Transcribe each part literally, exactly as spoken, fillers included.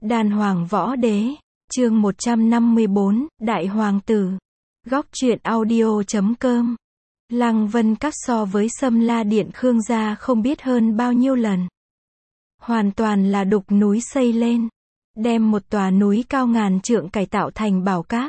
Đàn Hoàng Võ Đế, chương một trăm năm mươi bốn, Đại Hoàng Tử. Góc truyện audio chấm com. Lăng Vân Các so với Sâm La Điện Khương gia không biết hơn bao nhiêu lần. Hoàn toàn là đục núi xây lên. Đem một tòa núi cao ngàn trượng cải tạo thành bảo các.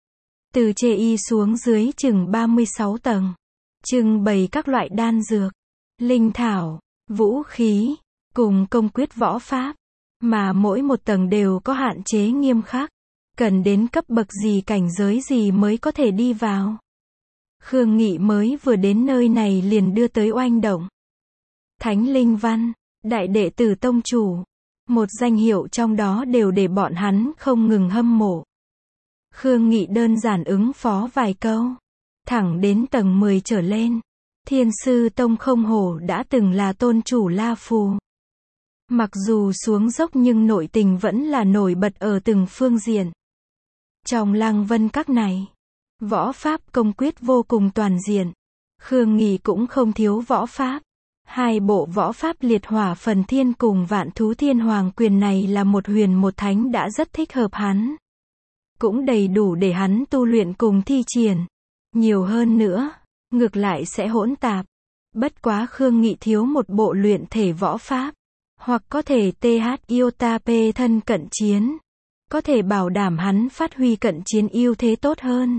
Từ chê y xuống dưới chừng ba mươi sáu tầng. Trưng bày các loại đan dược, linh thảo, vũ khí, cùng công quyết võ pháp. Mà mỗi một tầng đều có hạn chế nghiêm khắc. Cần đến cấp bậc gì cảnh giới gì mới có thể đi vào. Khương Nghị mới vừa đến nơi này liền đưa tới oanh động. Thánh Linh Văn, đại đệ tử tông chủ. Một danh hiệu trong đó đều để bọn hắn không ngừng hâm mộ. Khương Nghị đơn giản ứng phó vài câu. Thẳng đến tầng mười trở lên. Thiên sư tông không hổ đã từng là tôn chủ La Phù. Mặc dù xuống dốc nhưng nội tình vẫn là nổi bật ở từng phương diện. Trong Lăng Vân Các này, võ pháp công quyết vô cùng toàn diện. Khương Nghị cũng không thiếu võ pháp. Hai bộ võ pháp liệt hỏa phần thiên cùng vạn thú thiên hoàng quyền này là một huyền một thánh đã rất thích hợp hắn. Cũng đầy đủ để hắn tu luyện cùng thi triển. Nhiều hơn nữa, ngược lại sẽ hỗn tạp. Bất quá Khương Nghị thiếu một bộ luyện thể võ pháp. Hoặc có thể th iota p thân cận chiến. Có thể bảo đảm hắn phát huy cận chiến ưu thế tốt hơn.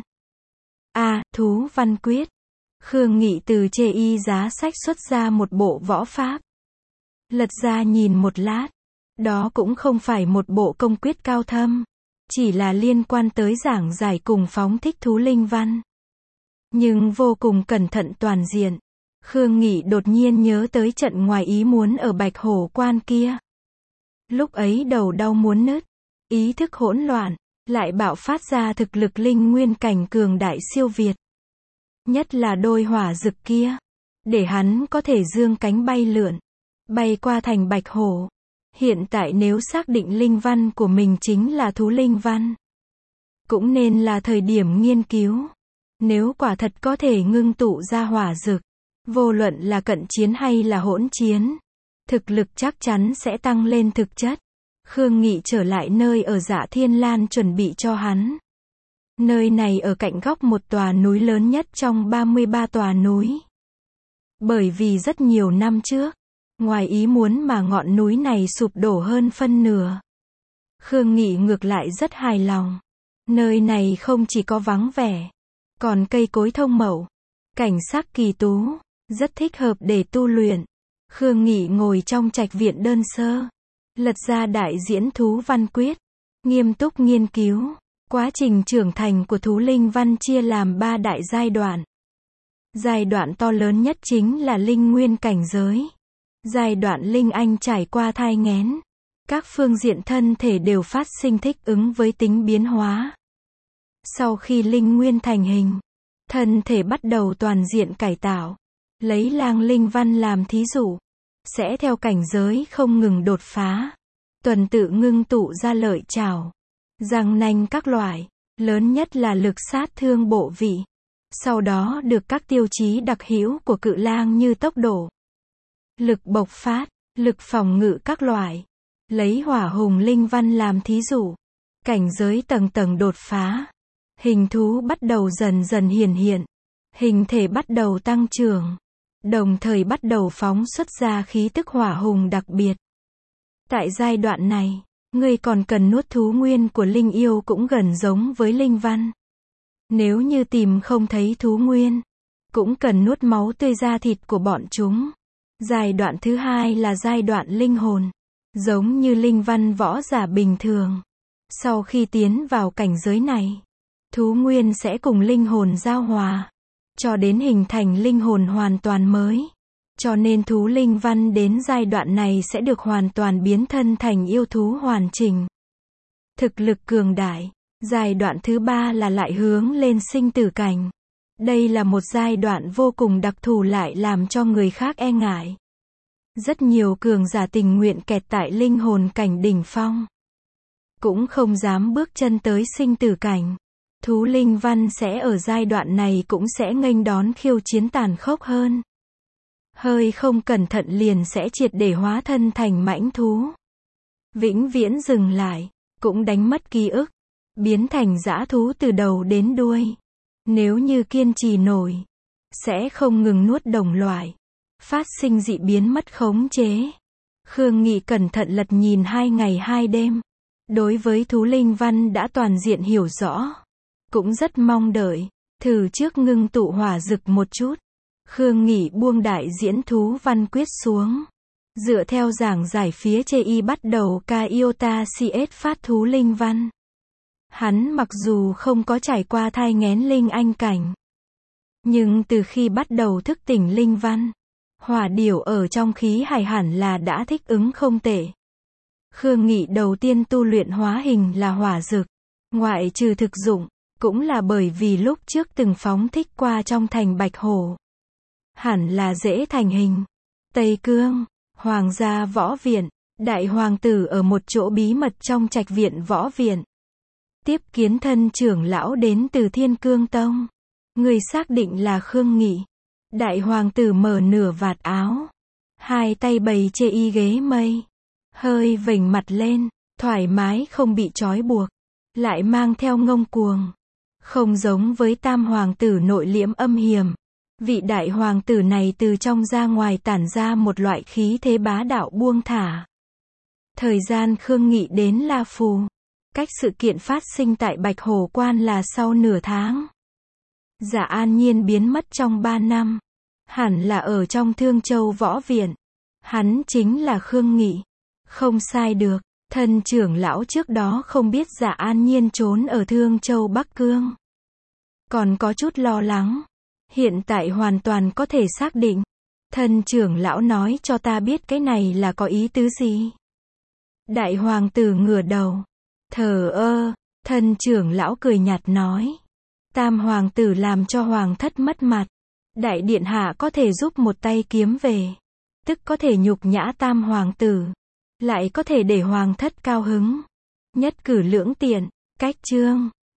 A. Thú văn quyết. Khương Nghị từ chê y giá sách xuất ra một bộ võ pháp. Lật ra nhìn một lát. Đó cũng không phải một bộ công quyết cao thâm. Chỉ là liên quan tới giảng giải cùng phóng thích thú linh văn. Nhưng vô cùng cẩn thận toàn diện. Khương Nghị đột nhiên nhớ tới trận ngoài ý muốn ở Bạch Hổ Quan kia. Lúc ấy đầu đau muốn nứt. Ý thức hỗn loạn. Lại bạo phát ra thực lực linh nguyên cảnh cường đại siêu việt. Nhất là đôi hỏa dực kia. Để hắn có thể dương cánh bay lượn. Bay qua thành Bạch Hổ. Hiện tại nếu xác định linh văn của mình chính là thú linh văn. Cũng nên là thời điểm nghiên cứu. Nếu quả thật có thể ngưng tụ ra hỏa dực. Vô luận là cận chiến hay là hỗn chiến. Thực lực chắc chắn sẽ tăng lên thực chất. Khương Nghị trở lại nơi ở Dạ Thiên Lan chuẩn bị cho hắn. Nơi này ở cạnh góc một tòa núi lớn nhất trong ba mươi ba tòa núi. Bởi vì rất nhiều năm trước, ngoài ý muốn mà ngọn núi này sụp đổ hơn phân nửa. Khương Nghị ngược lại rất hài lòng. Nơi này không chỉ có vắng vẻ, còn cây cối thông mậu, cảnh sắc kỳ tú, rất thích hợp để tu luyện. Khương Nghị ngồi trong trạch viện đơn sơ, lật ra đại diễn thú văn quyết, nghiêm túc nghiên cứu. Quá trình trưởng thành của thú linh văn chia làm ba đại giai đoạn. Giai đoạn to lớn nhất chính là linh nguyên cảnh giới. Giai đoạn linh anh trải qua thai nghén. Các phương diện thân thể đều phát sinh thích ứng với tính biến hóa. Sau khi linh nguyên thành hình, thân thể bắt đầu toàn diện cải tạo. Lấy lang linh văn làm thí dụ. Sẽ theo cảnh giới không ngừng đột phá. Tuần tự ngưng tụ ra lợi chảo. Răng nanh các loại, lớn nhất là lực sát thương bộ vị. Sau đó được các tiêu chí đặc hữu của cự lang như tốc độ, lực bộc phát, lực phòng ngự các loại. Lấy hỏa hùng linh văn làm thí dụ. Cảnh giới tầng tầng đột phá. Hình thú bắt đầu dần dần hiển hiện. Hình thể bắt đầu tăng trưởng. Đồng thời bắt đầu phóng xuất ra khí tức hỏa hùng đặc biệt. Tại giai đoạn này, ngươi còn cần nuốt thú nguyên của linh yêu cũng gần giống với linh văn. Nếu như tìm không thấy thú nguyên, cũng cần nuốt máu tươi ra thịt của bọn chúng. Giai đoạn thứ hai là giai đoạn linh hồn. Giống như linh văn võ giả bình thường. Sau khi tiến vào cảnh giới này, thú nguyên sẽ cùng linh hồn giao hòa. Cho đến hình thành linh hồn hoàn toàn mới. Cho nên thú linh văn đến giai đoạn này sẽ được hoàn toàn biến thân thành yêu thú hoàn chỉnh. Thực lực cường đại. Giai đoạn thứ ba là lại hướng lên sinh tử cảnh. Đây là một giai đoạn vô cùng đặc thù lại làm cho người khác e ngại. Rất nhiều cường giả tình nguyện kẹt tại linh hồn cảnh đỉnh phong. Cũng không dám bước chân tới sinh tử cảnh. Thú linh văn sẽ ở giai đoạn này cũng sẽ nghênh đón khiêu chiến tàn khốc hơn. Hơi không cẩn thận liền sẽ triệt để hóa thân thành mãnh thú. vĩnh viễn dừng lại, cũng đánh mất ký ức, biến thành dã thú từ đầu đến đuôi. Nếu như kiên trì nổi, sẽ không ngừng nuốt đồng loại, phát sinh dị biến mất khống chế. Khương Nghị cẩn thận lật nhìn hai ngày hai đêm. Đối với thú linh văn đã toàn diện hiểu rõ. Cũng rất mong đợi, thử trước ngưng tụ hỏa dực một chút. Khương Nghị buông đại diễn thú văn quyết xuống. Dựa theo giảng giải phía trên y bắt đầu ca iota cs phát thú linh văn. Hắn mặc dù không có trải qua thai nghén linh anh cảnh. Nhưng từ khi bắt đầu thức tỉnh linh văn, hỏa điểu ở trong khí hải hẳn là đã thích ứng không tệ. Khương Nghị đầu tiên tu luyện hóa hình là hỏa dực. Ngoại trừ thực dụng, cũng là bởi vì lúc trước từng phóng thích qua trong thành Bạch Hổ. Hẳn là dễ thành hình. Tây Cương, Hoàng gia võ viện, đại hoàng tử ở một chỗ bí mật trong trạch viện võ viện. Tiếp kiến thân trưởng lão đến từ Thiên Cương Tông. Người xác định là Khương Nghị. Đại hoàng tử mở nửa vạt áo. Hai tay bày chê y ghế mây. Hơi vểnh mặt lên, thoải mái không bị trói buộc. Lại mang theo ngông cuồng. Không giống với tam hoàng tử nội liễm âm hiểm. Vị đại hoàng tử này từ trong ra ngoài tản ra một loại khí thế bá đạo buông thả. Thời gian Khương Nghị đến La Phù. Cách sự kiện phát sinh tại Bạch Hổ Quan là sau nửa tháng. Dạ An Nhiên biến mất trong ba năm. Hẳn là ở trong Thương Châu Võ Viện. Hắn chính là Khương Nghị. Không sai được. Thân trưởng lão trước đó không biết Dạ An Nhiên trốn ở Thương Châu Bắc Cương. Còn có chút lo lắng. Hiện tại hoàn toàn có thể xác định. Thân trưởng lão nói cho ta biết cái này là có ý tứ gì. Đại hoàng tử ngửa đầu. Thờ ơ, thân trưởng lão cười nhạt nói. Tam hoàng tử làm cho hoàng thất mất mặt. Đại điện hạ có thể giúp một tay kiếm về. Tức có thể nhục nhã tam hoàng tử. Lại có thể để hoàng thất cao hứng. Nhất cử lưỡng tiện, cách chương.